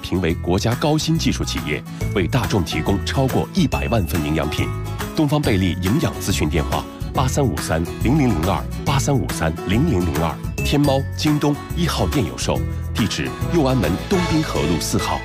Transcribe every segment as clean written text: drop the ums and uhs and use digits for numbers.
评为国家高新技术企业，为大众提供超过100万份营养品。东方贝利营养咨询电话83530002，83530002，天猫、京东1号店有售，地址右安门东滨河路4号。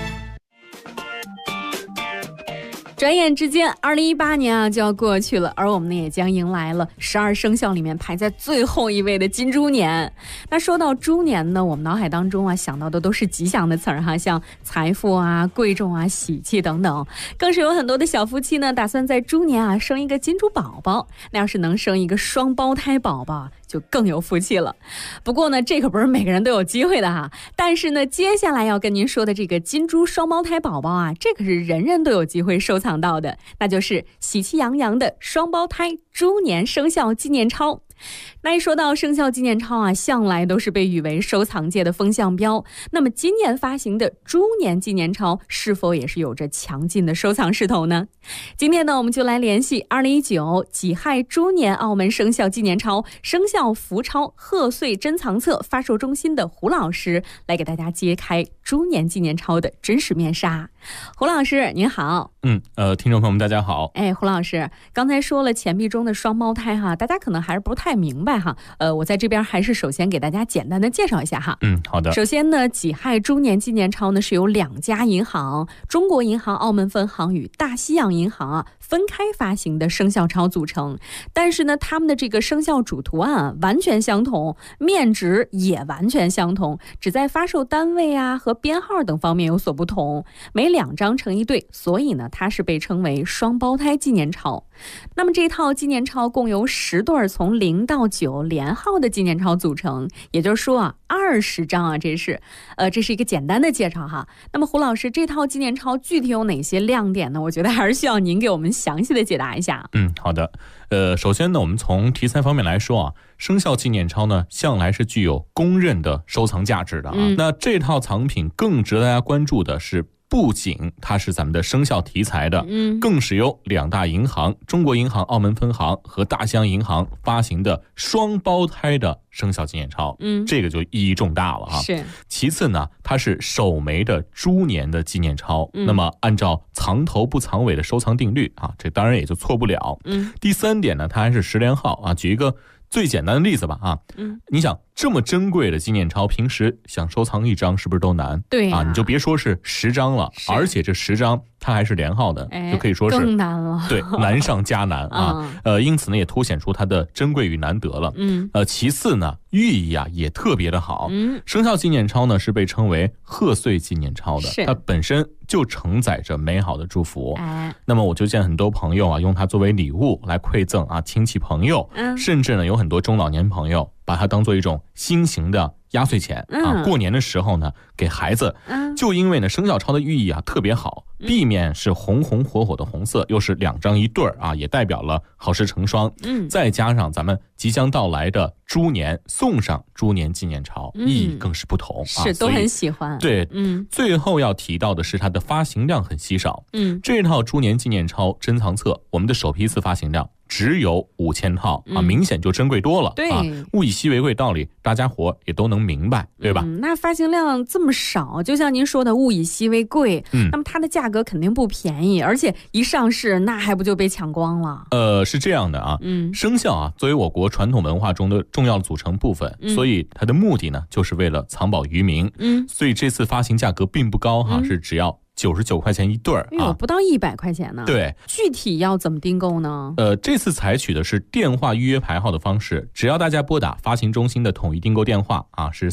转眼之间，2018年就要过去了，而我们呢也将迎来了12生肖里面排在最后一位的金猪年。那说到猪年呢，我们脑海当中想到的都是吉祥的词儿像财富贵重喜气等等，更是有很多的小夫妻呢打算在猪年生一个金猪宝宝。那要是能生一个双胞胎宝宝，就更有福气了。不过呢，这可不是每个人都有机会的但是呢，接下来要跟您说的这个金猪双胞胎宝宝这可是人人都有机会收藏到的，那就是喜气洋洋的双胞胎猪年生肖纪念钞。那一说到生肖纪念钞向来都是被誉为收藏界的风向标。那么今年发行的猪年纪念钞是否也是有着强劲的收藏势头呢？今天呢，我们就来联系2019己亥猪年澳门生肖纪念钞生肖福钞贺岁珍藏册发售中心的胡老师，来给大家揭开猪年纪念钞的真实面纱。胡老师您好。 听众朋友们大家好。 胡老师，刚才说了钱币中的双胞胎大家可能还是不太明白我在这边还是首先给大家简单的介绍一下好的。 首先呢，己亥猪年纪念钞呢是由2家银行中国银行澳门分行与大西洋银行分开发行的生肖钞组成，但是呢，他们的这个生肖主图案完全相同，面值也完全相同，只在发售单位和编号等方面有所不同，每2张成一对，所以呢，它是被称为双胞胎纪念钞。那么这套纪念钞共由10对从0到9连号的纪念钞组成，也就是说20张这是一个简单的介绍那么胡老师，这套纪念钞具体有哪些亮点呢？我觉得还是需要您给我们详细的解答一下。 好的。首先呢，我们从题材方面来说生肖纪念钞呢向来是具有公认的收藏价值的那这套藏品更值得大家关注的是，不仅它是咱们的生肖题材的，更是由2大银行中国银行澳门分行和大西洋银行发行的双胞胎的生肖纪念钞，这个就意义重大了是。 其次呢，它是首枚的猪年的纪念钞，那么按照藏头不藏尾的收藏定律这当然也就错不了。第3点呢，它还是10连号举一个最简单的例子吧你想这么珍贵的纪念钞，平时想收藏1张是不是都难？ 对你就别说是10张了，而且这10张它还是连号的，就可以说是更难了。 对，难上加难因此呢，也凸显出它的珍贵与难得了。其次呢，寓意也特别的好。生肖纪念钞呢是被称为贺岁纪念钞的，它本身就承载着美好的祝福。那么我就见很多朋友用它作为礼物来馈赠亲戚朋友，甚至呢有很多中老年朋友把它当做一种新型的压岁钱过年的时候呢给孩子。就因为呢生肖钞的寓意特别好，壁面是红红火火的红色，又是2张一对也代表了好事成双。再加上咱们即将到来的猪年，送上猪年纪念钞，意义更是不同是都很喜欢。 对，最后要提到的是它的发行量很稀少。这套猪年纪念钞珍藏册，我们的首批次发行量只有5000套明显就珍贵多了。 对物以稀为贵道理大家伙也都能明白，对吧？ 那发行量这么少，就像您说的物以稀为贵，那么它的价格肯定不便宜，而且一上市那还不就被抢光了？ 是这样的生肖作为我国传统文化中的重要的组成部分，所以它的目的呢就是为了藏宝于民。所以这次发行价格并不高是只要99块钱一对不到100块钱呢。 对， 具体要怎么订购呢？ 这次采取的是电话预约排号的方式，只要大家拨打发行中心的统一订购电话是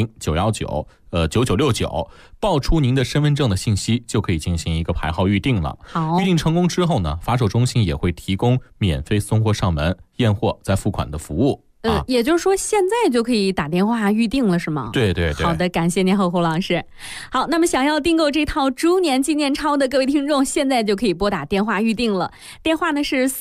400-919-9969，报出您的身份证的信息，就可以进行一个排号预定了。 好， 预定成功之后呢，发售中心也会提供免费送货上门、验货再付款的服务。 也就是说现在就可以打电话预定了是吗？ 对对对。 好的，感谢您胡老师。好，那么想要订购这套猪年纪念钞的各位听众，现在就可以拨打电话预定了。电话呢是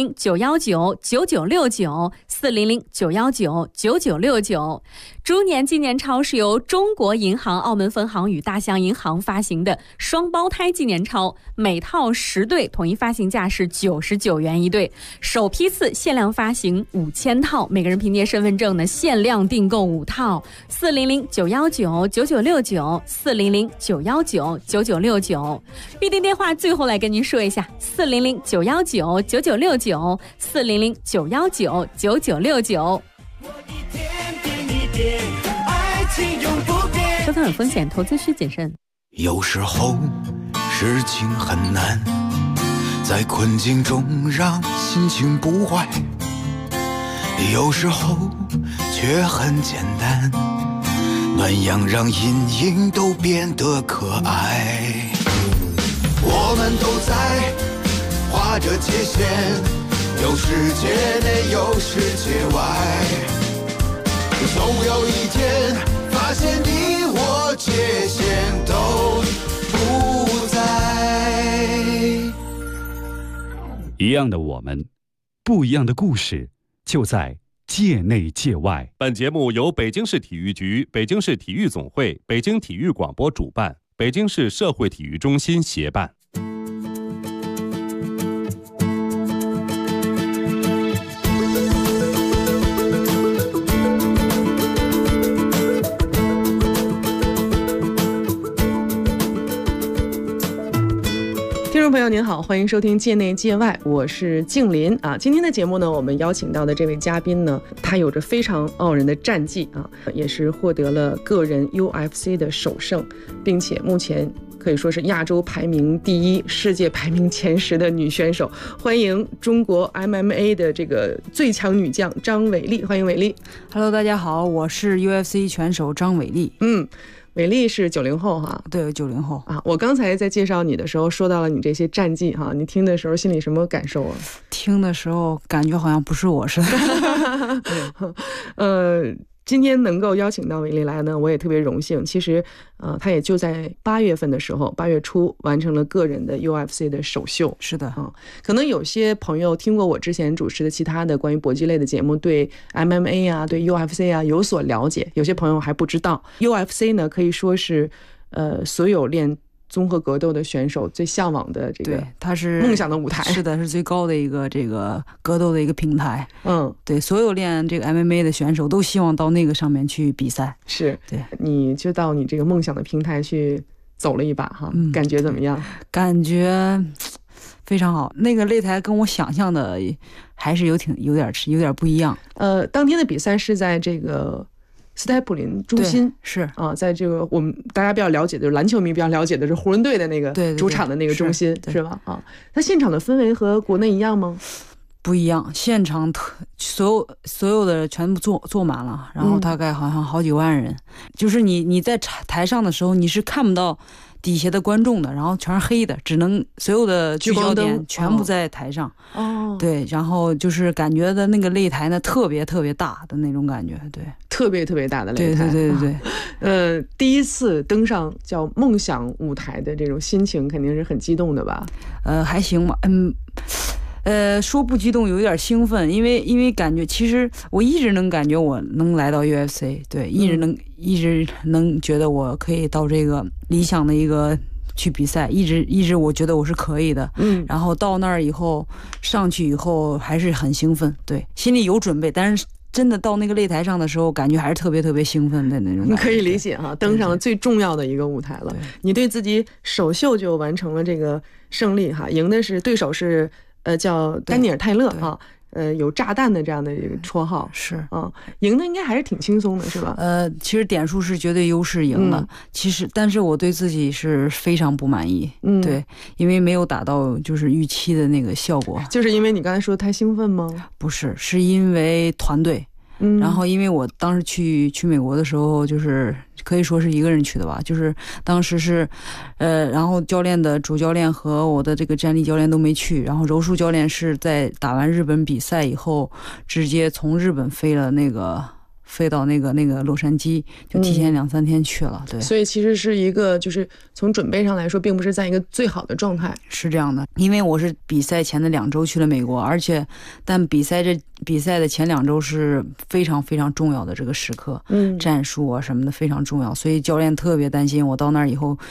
400-919-9969，400-919-9969。猪年纪念钞是由中国银行澳门分行与大西洋银行发行的双胞胎纪念钞，每套10对，统一发行价是99元一对，首批次限量发行5000套，每个人人凭借身份证呢限量订购5套，400-919-9969，400-919-9969，必定电话最后来跟您说一下，400-919-9969，400-919-9969。收听有风险，投资需谨慎。 有时候事情很难，在困境中让心情不坏，有时候却很简单，暖阳让阴影都变得可爱。我们都在画着界限，有世界内有世界外，总有一天发现你我界限都不在。 一样的我们，不一样的故事，就在界内界外。 本节目由北京市体育局、北京市体育总会、北京体育广播主办，北京市社会体育中心协办。 听众朋友您好，欢迎收听界内界外，我是静林啊。今天的节目呢，我们邀请到的这位嘉宾呢，他有着非常傲人的战绩啊，也是获得了个人 UFC 的首胜，并且目前可以说是亚洲排名第1、世界排名前10的女选手。欢迎中国 MMA 的这个最强女将张伟丽，欢迎伟丽。 Hello， 大家好，我是 UFC 拳手张伟丽。 伟丽是90后哈， 对，90后啊。我刚才在介绍你的时候说到了你这些战绩哈，你听的时候心里什么感受啊？ 听的时候感觉好像不是我似的。 今天能够邀请到伟丽来呢，我也特别荣幸。其实，她也就在8月份的时候，8月初完成了个人的 UFC 的首秀。 是的， 可能有些朋友听过我之前主持的其他的关于搏击类的节目，对 MMA 啊，对 UFC 啊有所了解。有些朋友还不知道 UFC 呢，可以说是所有练综合格斗的选手最向往的这个， 它是梦想的舞台。 是的，是最高的一个这个格斗的一个平台。对，所有练这个 MMA 的选手都希望到那个上面去比赛。 是， 对， 你就到你这个梦想的平台去走了一把哈，感觉怎么样？ 感觉非常好。那个擂台跟我想象的还是有点不一样。 当天的比赛是在这个斯泰普林中心， 是啊，在这个我们大家比较了解的，就是篮球迷比较了解的是湖人队的那个主场的那个中心，是吧？啊，那现场的氛围和国内一样吗？ 不一样，现场所有的全部坐满了，然后大概好像好几万人。就是你在台上的时候，你是看不到底下的观众的，然后全是黑的，只能所有的聚焦点全部在台上。对，然后就是感觉的那个擂台呢，特别特别大的那种感觉，对， 特别特别大的擂台。对。第一次登上叫梦想舞台的这种心情，肯定是很激动的吧？ 还行吧，说不激动有点兴奋，因为感觉其实我一直能感觉我能来到 UFC， 对，一直能觉得我可以到这个理想的一个去比赛，一直我觉得我是可以的。然后到那儿以后上去以后还是很兴奋，对，心里有准备，但是真的到那个擂台上的时候，感觉还是特别特别兴奋的那种感觉。 你可以理解哈，登上了最重要的一个舞台了。你对自己首秀就完成了这个胜利哈，赢的是对手是叫丹尼尔泰勒啊，有炸弹的这样的一个绰号。 是啊，赢的应该还是挺轻松的，是吧？ 其实点数是绝对优势赢了，但是我对自己是非常不满意。对，因为没有达到就是预期的那个效果。 就是因为你刚才说太兴奋吗？ 不是，是因为团队。然后因为我当时去美国的时候，就是可以说是一个人去的吧，就是当时是然后主教练和我的这个站立教练都没去，然后柔术教练是在打完日本比赛以后直接从日本飞到那个洛杉矶，就提前2-3天去了。对， 所以其实是一个就是从准备上来说并不是在一个最好的状态。 是这样的，因为我是比赛前的2周去了美国，但比赛的前2周是非常非常重要的这个时刻，战术啊什么的非常重要，所以教练特别担心我到那儿以后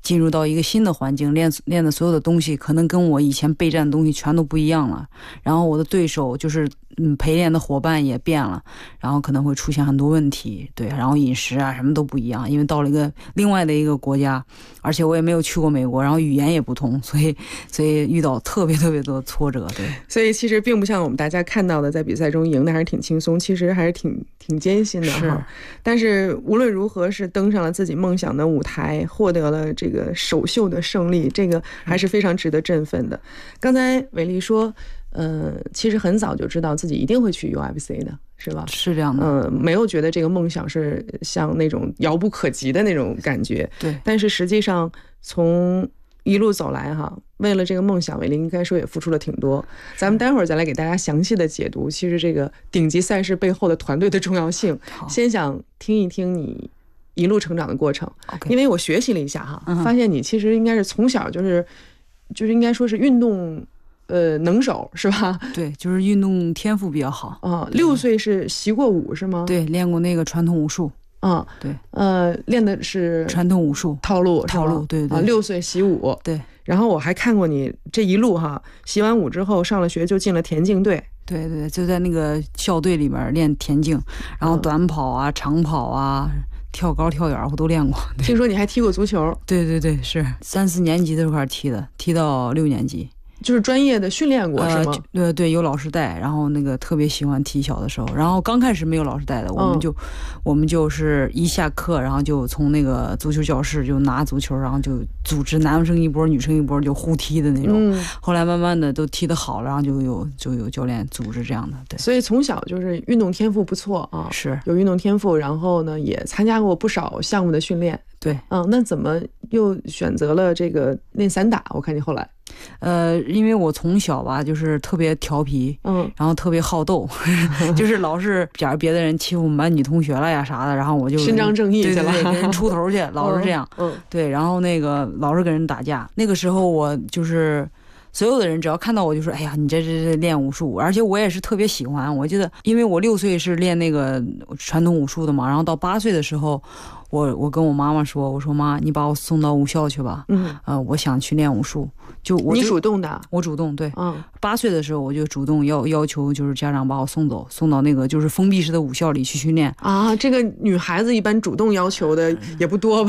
进入到一个新的环境，练的所有的东西可能跟我以前备战的东西全都不一样了。然后我的对手就是陪练的伙伴也变了，然后可能会出现很多问题，对，然后饮食啊什么都不一样，因为到了另外的一个国家，而且我也没有去过美国，然后语言也不通，所以遇到特别多的挫折，对。 所以其实并不像我们大家看到的，在比赛中赢的还是挺轻松，其实还是挺艰辛的哈。但是无论如何是登上了自己梦想的舞台，获得了这个首秀的胜利，这个还是非常值得振奋的。刚才伟丽说其实很早就知道自己一定会去 UFC 的，是吧？ 是这样的。 没有觉得这个梦想是像那种遥不可及的那种感觉。 对。 但是实际上从一路走来哈，为了这个梦想，伟丽应该说也付出了挺多。咱们待会儿再来给大家详细的解读，其实这个顶级赛事背后的团队的重要性。先想听一听你一路成长的过程。因为我学习了一下哈，发现你其实应该是从小就是应该说是运动能手是吧？ 对，就是运动天赋比较好啊。6岁是习过武是吗？ 对，练过那个传统武术啊。 对， 练的是传统武术套路， 对对。 6岁习武， 对。 然后我还看过你这一路哈，习完武之后上了学就进了田径队。 对对，就在那个校队里面练田径，然后短跑啊、长跑啊、跳高、跳远我都练过。 听说你还踢过足球？ 对对对，是3、4年级的时候开始踢的，踢到6年级。 就是专业的训练过是吗？ 对，有老师带，然后那个特别喜欢踢小的时候，然后刚开始没有老师带的，我们就是一下课，然后就从那个足球教室就拿足球，然后就组织男生一波女生一波就互踢的那种。后来慢慢的都踢得好了，然后就有教练组织这样的。对， 所以从小就是运动天赋不错啊， 是有运动天赋，然后呢也参加过不少项目的训练。 对， 那怎么又选择了这个练散打？我看你后来。 因为我从小吧就是特别调皮，然后特别好斗，就是老是假如别的人欺负我们班女同学了呀啥的，然后我就伸张正义去了， 对，给人出头去，老是这样，对，然后那个老是跟人打架。那个时候我就是所有的人只要看到我就说，哎呀，你这练武术，而且我也是特别喜欢。我记得，因为我6岁是练那个传统武术的嘛，然后到8岁的时候，我跟我妈妈说，我说妈，你把我送到武校去吧，我想去练武术。你主动的？ 我主动，对，8岁的时候我就主动要求就是家长把我送到那个就是封闭式的武校里去训练啊。这个女孩子一般主动要求的也不多吧？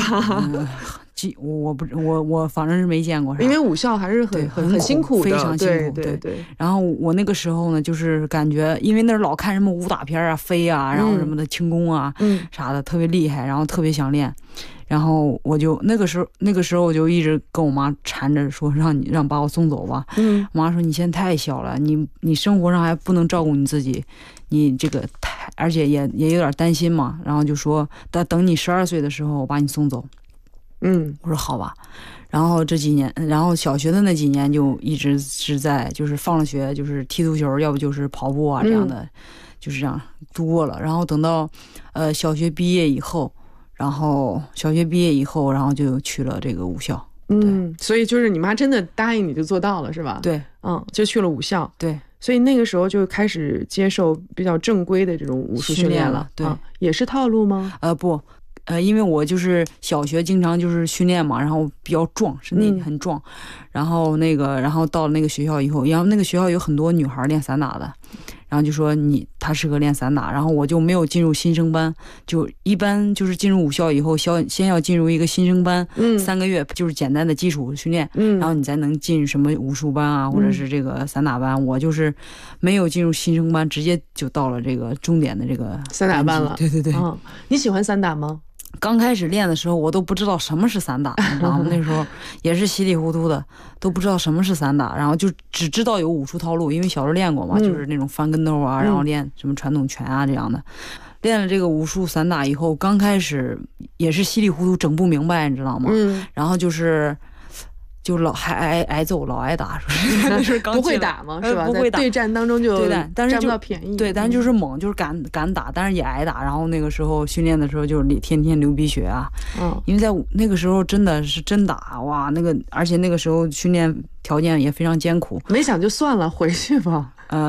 我反正是没见过啥， 因为武校还是很辛苦的， 非常辛苦。 对。 然后我那个时候呢，就是感觉，因为那儿老看什么武打片啊、飞啊，然后什么的轻功啊，啥的特别厉害，然后特别想练。然后我就那个时候我就一直跟我妈缠着说，让把我送走吧。我妈说你现在太小了，你生活上还不能照顾你自己，你这个而且也有点担心嘛。然后就说等你12岁的时候我把你送走。我说好吧。然后这几年，然后小学的那几年就一直是在就是放了学就是踢足球，要不就是跑步啊这样的，就是这样度过了。然后等到小学毕业以后，然后就去了这个武校。 所以就是你妈真的答应你就做到了是吧？ 对， 就去了武校。 对， 所以那个时候就开始接受比较正规的这种武术训练了。 对， 也是套路吗？ 不。因为我就是小学经常就是训练嘛，然后比较壮，身体很壮，然后到了那个学校以后，然后那个学校有很多女孩练散打的，然后就说她适合练散打，然后我就没有进入新生班，就一般就是进入武校以后，先要进入一个新生班，3个月就是简单的基础训练，然后你才能进什么武术班啊，或者是这个散打班。我就是没有进入新生班，直接就到了这个终点的这个散打班了。 对对对。 你喜欢散打吗？ 刚开始练的时候，我都不知道什么是散打，你知道吗？那时候也是稀里糊涂的，都不知道什么是散打，然后就只知道有武术套路，因为小时候练过嘛，就是那种翻跟头啊，然后练什么传统拳啊这样的。练了这个武术散打以后，刚开始也是稀里糊涂，整不明白，你知道吗？然后就老还挨揍，老挨打， 是不会打吗？是吧？ 不会打， 在对战当中就但是占不到便宜。 对，但是就是猛，就是敢打，但是也挨打。然后那个时候训练的时候，就是天天流鼻血啊。因为在那个时候真的是真打哇，而且那个时候训练条件也非常艰苦。 没想就算了，回去吧。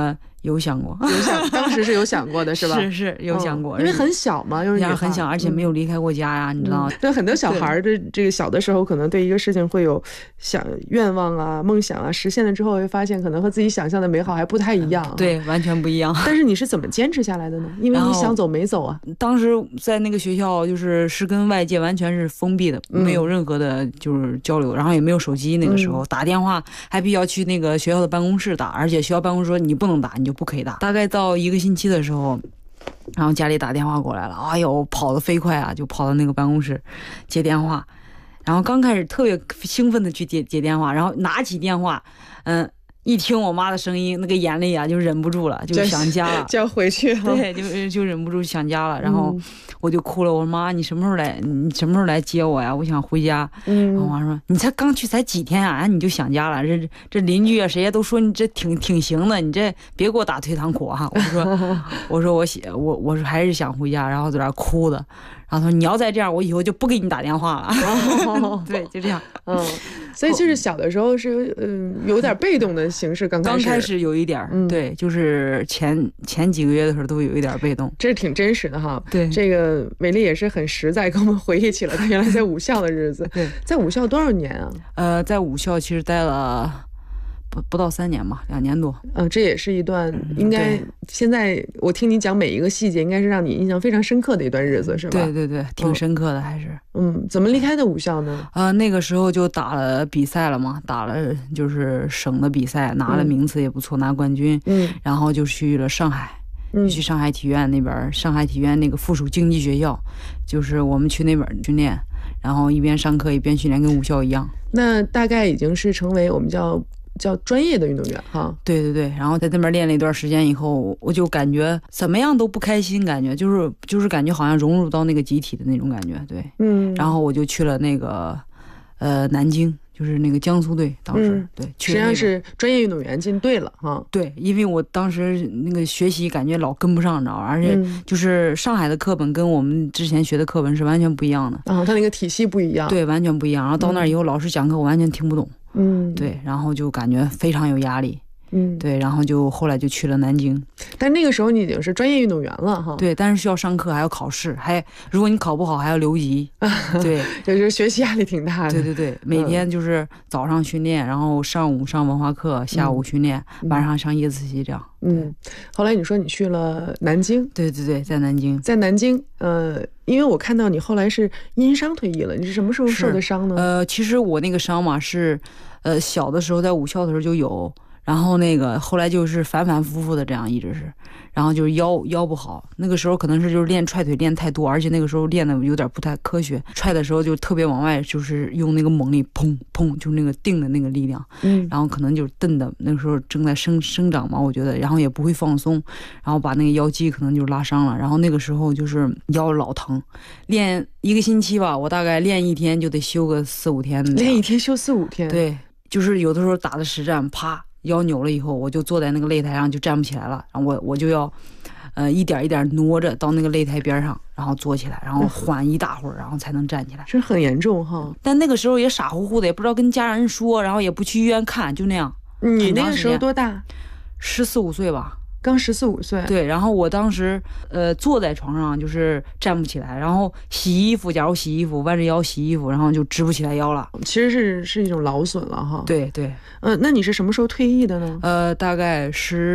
有想过， 当时是有想过的，是吧？ 是有想过， 因为很小嘛，又是很小，而且没有离开过家呀，你知道吗？ 对，很多小孩这个小的时候，可能对一个事情会有愿望啊、梦想啊，实现了之后会发现，可能和自己想象的美好还不太一样。 对，完全不一样。 但是你是怎么坚持下来的呢？因为你想走没走啊？ 当时在那个学校是跟外界完全是封闭的，没有任何的就是交流，然后也没有手机，那个时候打电话还必须要去那个学校的办公室打，而且学校办公室说你不能打，你就不可以打。大概到1个星期的时候，然后家里打电话过来了，哎呦，跑得飞快啊，就跑到那个办公室接电话，然后刚开始特别兴奋的去接电话，然后拿起电话，一听我妈的声音，那个眼泪啊就忍不住了，就想家了， 就要回去了。 对，就忍不住想家了。然后我就哭了，我说妈，你什么时候来接我呀？我想回家。然后我妈说，你刚去才几天啊，你就想家了？这邻居啊，谁呀都说你这挺行的，你这别给我打退堂鼓啊！我说还是想回家，然后在那哭的。然后他说你要再这样，我以后就不给你打电话了。对，就这样。 所以就是小的时候是有点被动的形式，刚开始有一点，对，就是前几个月的时候都有一点被动， 这是挺真实的哈。 对， 这个美丽也是很实在，跟我们回忆起了她原来在武校的日子。 对， 在武校多少年啊？ 在武校其实待了不到3年吧，2年多。 这也是一段应该现在我听你讲每一个细节，应该是让你印象非常深刻的一段日子，是吧？ 对，挺深刻的还是。 怎么离开的武校呢？ 那个时候就打了比赛了嘛，打了就是省的比赛，拿了名次也不错，拿冠军。然后就去了上海。去上海体院那边，上海体院那个附属竞技学校，就是我们去那边训练，然后一边上课一边训练，跟武校一样。那大概已经是成为我们叫专业的运动员哈。 对，然后在那边练了一段时间以后，我就感觉怎么样都不开心，感觉就是感觉好像融入到那个集体的那种感觉。对，然后我就去了那个南京。就是那个江苏队，当时对， 实际上是专业运动员进队了哈。 对，因为我当时那个学习感觉老跟不上，你知道吗？而且就是上海的课本跟我们之前学的课本是完全不一样的。 他那个体系不一样。 对，完全不一样。然后到那儿以后，老师讲课我完全听不懂。对，然后就感觉非常有压力。对，然后后来就去了南京。 但那个时候你已经是专业运动员了哈。 对，但是需要上课，还要考试，如果你考不好还要留级。对， 就是学习压力挺大的。 对，每天就是早上训练，然后上午上文化课，下午训练，晚上上夜自习这样。 后来你说你去了南京。 对，在南京。 因为我看到你后来是因伤退役了，你是什么时候受的伤呢？ 其实我那个伤嘛是，小的时候在武校的时候就有。然后那个后来就是反反复复的这样一直是，然后就是腰不好，那个时候可能是就是练踹腿练太多，而且那个时候练的有点不太科学，踹的时候就特别往外，就是用那个猛力砰砰，就那个定的那个力量，然后可能就是蹬的那个时候正在生长嘛，我觉得，然后也不会放松，然后把那个腰肌可能就拉伤了，然后那个时候就是腰老疼，练1个星期吧，我大概练1天就得休个4、5天， 练1天休4、5天， 对，就是有的时候打的实战，啪。腰扭了以后，我就坐在那个擂台上就站不起来了，然后我就要，一点一点挪着到那个擂台边上，然后坐起来，然后缓一大会儿，然后才能站起来。 这很严重哈。 但那个时候也傻乎乎的，也不知道跟家人说，然后也不去医院看，就那样。 你那个时候多大 ？14、15岁吧。 刚14、15岁。 对，然后我当时坐在床上就是站不起来，然后洗衣服，假如洗衣服弯着腰洗衣服，然后就直不起来腰了。 其实是一种劳损了哈。 对。 那你是什么时候退役的呢？大概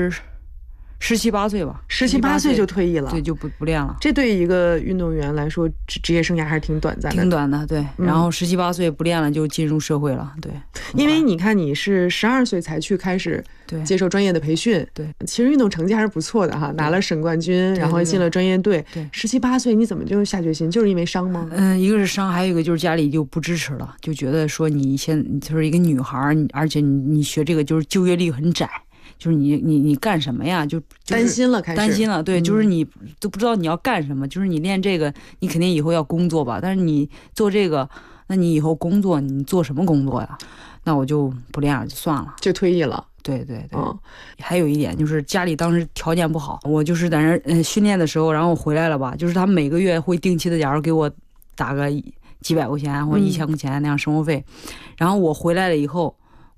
17、18岁吧。 17、18岁就退役了。 对，就不练了。 这对一个运动员来说，职业生涯还是挺短暂的。 挺短的，对。然后17、18岁不练了，就进入社会了。对。 因为你看，你是12岁才去开始接受专业的培训。 对。 其实运动成绩还是不错的哈，拿了省冠军，然后进了专业队。 对。 17、18岁你怎么就下决心？就是因为伤吗？ 一个是伤，还有一个就是家里就不支持了，就觉得说你就是一个女孩，而且你学这个就是就业率很窄。就是你干什么呀？就是担心了，开始担心了，对，就是你都不知道你要干什么。就是你练这个，你肯定以后要工作吧？但是你做这个，那你以后工作你做什么工作呀？那我就不练了，就算了， 就退役了。 对。还有一点就是家里当时条件不好，我就是在那训练的时候，然后我回来了吧，就是他每个月会定期的，假如给我打个几百块钱或者1000块钱那样生活费，然后我回来了以后。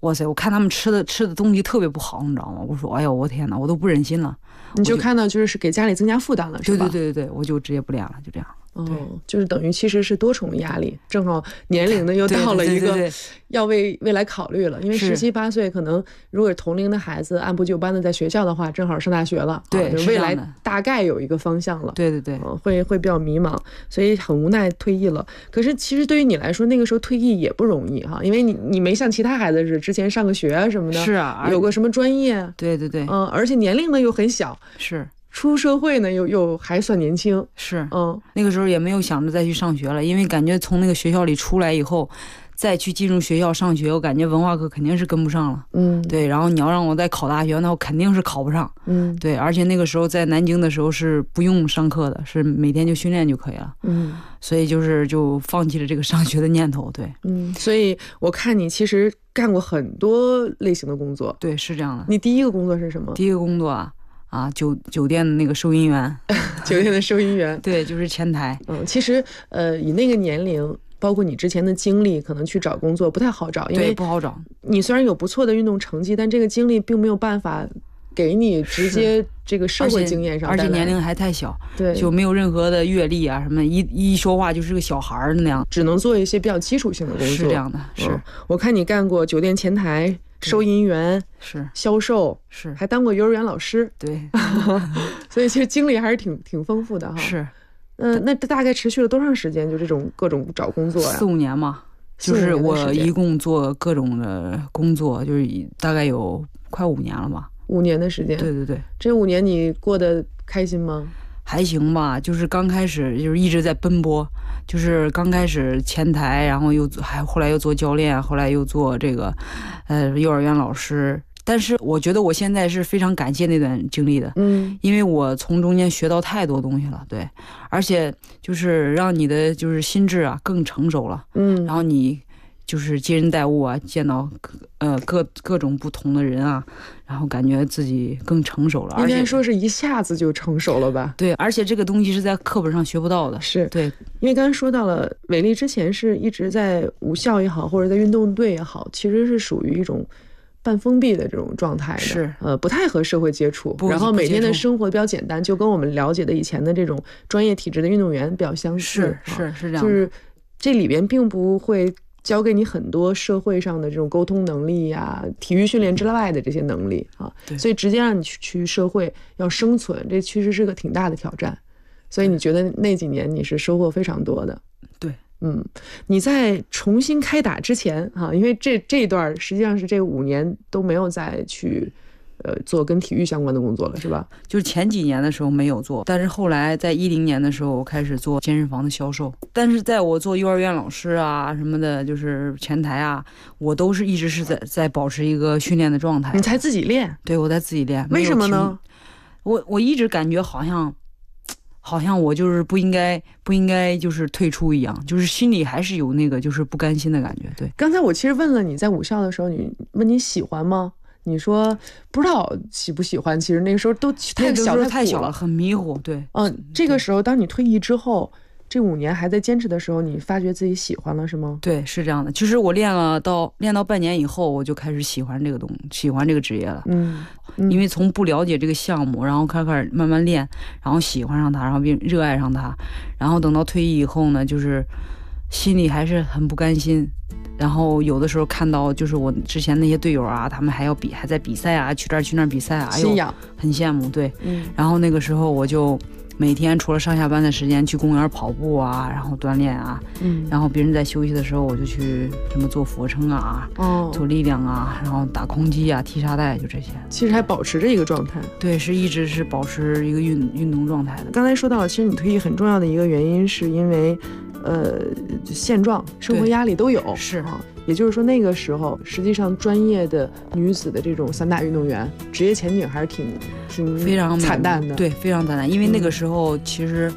哇塞，我看他们吃的东西特别不好，你知道吗？我说哎呦我天哪，我都不忍心了。 你就看到就是给家里增加负担了，是吧？ 对，我就直接不练了，就这样。 就是等于其实是多重的压力，正好年龄呢又到了一个要为未来考虑了，因为17、18岁可能如果同龄的孩子按部就班的在学校的话，正好上大学了， 对， 未来大概有一个方向了， 对， 会比较迷茫，所以很无奈退役了。可是其实对于你来说，那个时候退役也不容易哈，因为你没像其他孩子是之前上个学啊什么的， 是啊， 有个什么专业， 对， 而且年龄呢又很小， 是。 出社会呢又还算年轻， 是，那个时候也没有想着再去上学了，因为感觉从那个学校里出来以后，再去进入学校上学，我感觉文化课肯定是跟不上了，对，然后你要让我再考大学，那我肯定是考不上，对，而且那个时候在南京的时候是不用上课的，是每天就训练就可以了，所以就放弃了这个上学的念头，对， 所以我看你其实干过很多类型的工作， 对，是这样的。 你第一个工作是什么？ 第一个工作酒店的那个收银员， 酒店的收银员， 对，就是前台。 其实以那个年龄，包括你之前的经历，可能去找工作不太好找，因为不好找。 你虽然有不错的运动成绩，但这个经历并没有办法给你直接这个社会经验上， 而且年龄还太小， 对， 就没有任何的阅历啊什么，一说话就是个小孩那样， 只能做一些比较基础性的工作。 是这样的，是。 我看你干过酒店前台、收银员， 是销售， 是， 还当过幼儿园老师， 对， 所以其实经历还是挺丰富的哈。 是， 那大概持续了多长时间？就这种各种找工作呀 ？4、5年嘛，就是我一共做各种的工作，就是大概有快5年了吧。 5年的时间， 对， 这5年你过得开心吗？ 还行吧，就是刚开始就是一直在奔波，就是刚开始前台，然后后来又做教练，后来又做这个幼儿园老师。但是我觉得我现在是非常感谢那段经历的，因为我从中间学到太多东西了，对，而且就是让你的就是心智啊更成熟了，然后你就是接人待物啊，见到各种不同的人啊，然后感觉自己更成熟了。 应该说是一下子就成熟了吧？ 对，而且这个东西是在课本上学不到的。 是对， 因为刚才说到了伟丽之前是一直在武校也好，或者在运动队也好，其实是属于一种半封闭的这种状态的， 是不太和社会接触，然后每天的生活比较简单，就跟我们了解的以前的这种专业体制的运动员比较相似。 是这样， 就是这里边并不会教给你很多社会上的这种沟通能力呀、体育训练之外的这些能力啊，所以直接让你去社会要生存，这其实是个挺大的挑战。所以你觉得那几年你是收获非常多的？ 对， 你在重新开打之前哈，因为这一段实际上是这5年都没有再去做跟体育相关的工作了，是吧？ 就是前几年的时候没有做，但是后来在10年的时候，我开始做健身房的销售。但是在我做幼儿园老师啊什么的，就是前台啊，我都是一直是在保持一个训练的状态。 你才自己练？ 对，我在自己练。 为什么呢？ 我一直感觉好像我就是不应该就是退出一样，就是心里还是有那个就是不甘心的感觉。对， 刚才我其实问了你在武校的时候，你问你喜欢吗？你说不知道喜不喜欢，其实那个时候都太小了， 很迷糊。对， 这个时候当你退役之后，这5年还在坚持的时候，你发觉自己喜欢了是吗？ 对，是这样的。其实我练到半年以后，我就开始喜欢这个职业了。因为从不了解这个项目，然后开始慢慢练，然后喜欢上它，然后并热爱上它，然后等到退役以后呢，就是心里还是很不甘心。然后有的时候看到就是我之前那些队友啊，他们还在比赛啊，去这儿去那儿比赛啊， 心痒， 很羡慕。对，然后那个时候我就每天除了上下班的时间去公园跑步啊，然后锻炼啊，然后别人在休息的时候，我就去什么做俯卧撑啊，做力量啊，然后打空击啊，踢沙袋，就这些。 其实还保持着一个状态。 对，一直是保持一个运动状态的。 刚才说到了，其实你退役很重要的一个原因是因为现状生活压力都有， 是啊。也就是说那个时候实际上专业的女子的这种散打运动员职业前景还是挺非常惨淡的。 对，非常惨淡。因为那个时候其实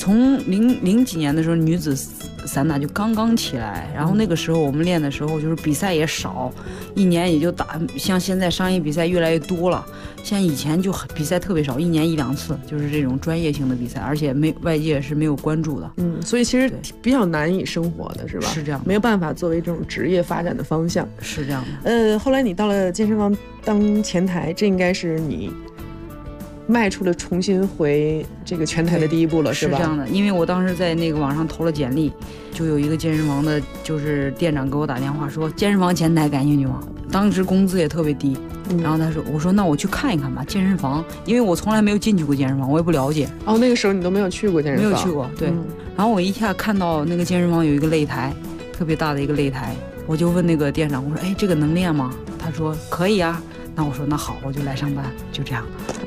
从零几年的时候，女子散打就刚刚起来，然后那个时候我们练的时候就是比赛也少，一年也就打，像现在商业比赛越来越多了，像以前就比赛特别少，一年1、2次，就是这种专业性的比赛，而且外界是没有关注的。 所以其实比较难以生活的是吧？ 是这样， 没有办法作为这种职业发展的方向。 是这样的。 后来你到了健身房当前台，这应该是你迈出了重新回这个拳台的第一步了，是吧？ 是这样的，因为我当时在那个网上投了简历，就有一个健身房的，就是店长给我打电话说健身房前台感兴趣吗？当时工资也特别低，然后我说那我去看一看吧，健身房，因为我从来没有进去过健身房，我也不了解。 哦，那个时候你都没有去过健身房？ 没有去过，对。然后我一下看到那个健身房有一个擂台，特别大的一个擂台，我就问那个店长，我说这个能练吗？他说可以啊。那我说那好，我就来上班，就这样。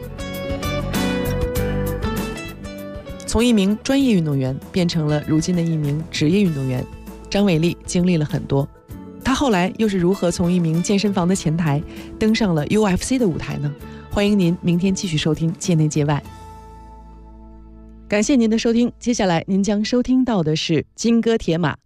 从一名专业运动员变成了如今的一名职业运动员，张伟丽经历了很多。他后来又是如何从一名健身房的前台登上了 UFC 的舞台呢？欢迎您明天继续收听《界内界外》。感谢您的收听，接下来您将收听到的是金戈铁马。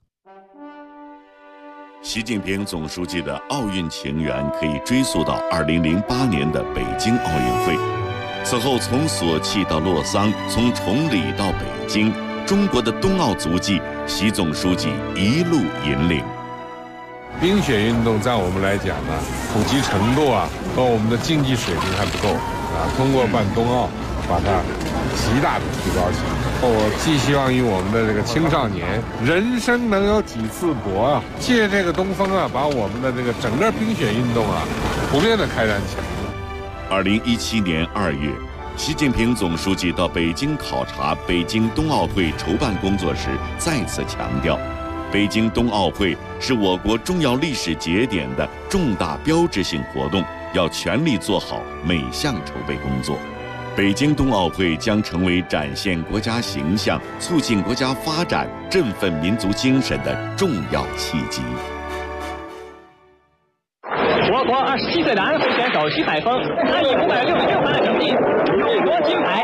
习近平总书记的奥运情缘可以追溯到2008年的北京奥运会。此后，从索契到洛桑，从崇礼到北京，中国的冬奥足迹，习总书记一路引领。 冰雪运动在我们来讲呢，普及程度和我们的竞技水平还不够通过办冬奥，把它极大的提高起来。我寄希望于我们的这个青少年，人生能有几次搏借这个东风把我们的这个整个冰雪运动普遍的开展起来。 2017年2月，习近平总书记到北京考察北京冬奥会筹办工作时，再次强调，北京冬奥会是我国重要历史节点的重大标志性活动，要全力做好每项筹备工作。北京冬奥会将成为展现国家形象、促进国家发展、振奋民族精神的重要契机。 我国27岁的安徽选手徐海峰，他以566分的成绩荣夺金牌。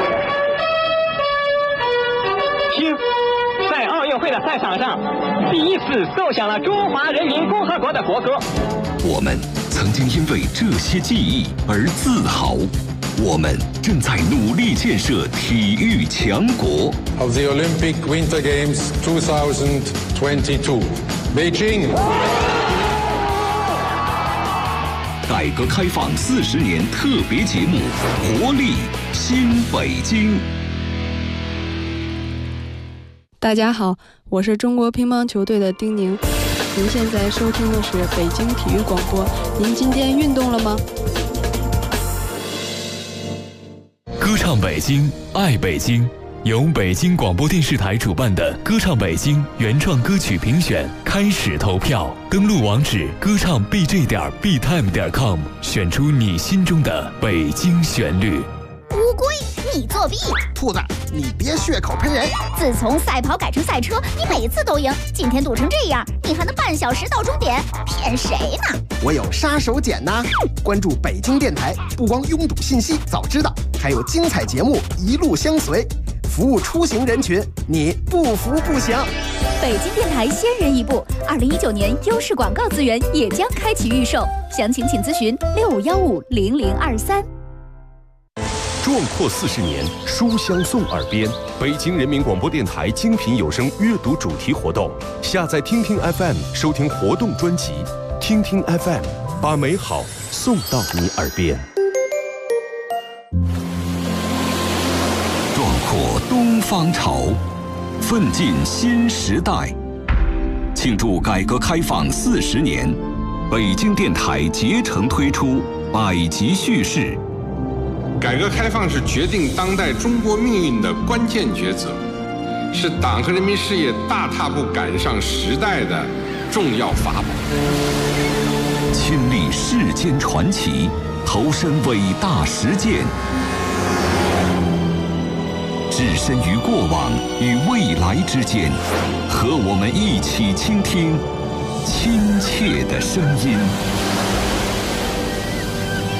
听，在奥运会的赛场上，第一次奏响了中华人民共和国的国歌。 我们曾经因为这些记忆而自豪。我们正在努力建设体育强国。 Of the Olympic Winter Games 2022, Beijing。 改革开放40年特别节目《活力新北京》。 大家好，我是中国乒乓球队的丁宁。您现在收听的是北京体育广播。您今天运动了吗？ 歌唱北京，爱北京，由北京广播电视台主办的歌唱北京原创歌曲评选开始投票，登录网址歌唱 bj.btime.com， 选出你心中的北京旋律。 乌龟，你作弊！ 兔子，你别血口喷人！ 自从赛跑改成赛车，你每次都赢，今天堵成这样，你还能半小时到终点，骗谁呢？ 我有杀手锏呢！关注北京电台，不光拥堵信息早知道，还有精彩节目一路相随，服务出行人群，你不服不行。 北京电台先人一步，2019年优势广告资源也将开启预售，详情请咨询65150023。 壮阔40年，书香送耳边。北京人民广播电台精品有声阅读主题活动，下载听听 FM， 收听活动专辑。听听 FM， 把美好送到你耳边。 壮阔东方潮，奋进新时代。庆祝改革开放40年，北京电台竭诚推出百集叙事。 改革开放是决定当代中国命运的关键抉择，是党和人民事业大踏步赶上时代的重要法宝。 亲历世间传奇，投身伟大实践，置身于过往与未来之间，和我们一起倾听亲切的声音。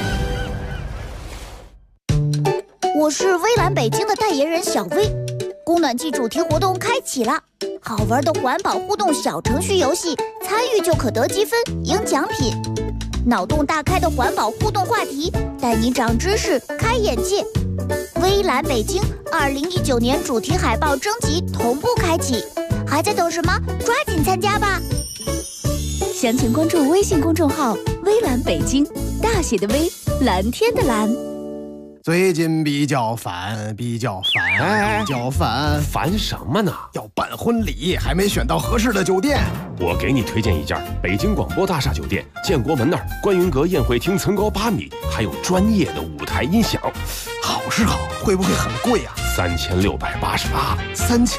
我是微蓝北京的代言人小薇。 供暖季主题活动开启了，好玩的环保互动小程序游戏，参与就可得积分、赢奖品。脑洞大开的环保互动话题，带你长知识、开眼界。微蓝北京2019年主题海报征集同步开启，还在等什么？抓紧参加吧！详情关注微信公众号“微蓝北京”，大写的微，蓝天的蓝。 最近比较烦，比较烦， 烦什么呢？ 要办婚礼，还没选到合适的酒店。 我给你推荐一家北京广播大厦酒店，建国门那儿观云阁宴会厅层高8米，还有专业的舞台音响。 好是好，会不会很贵啊？ 3688，3000。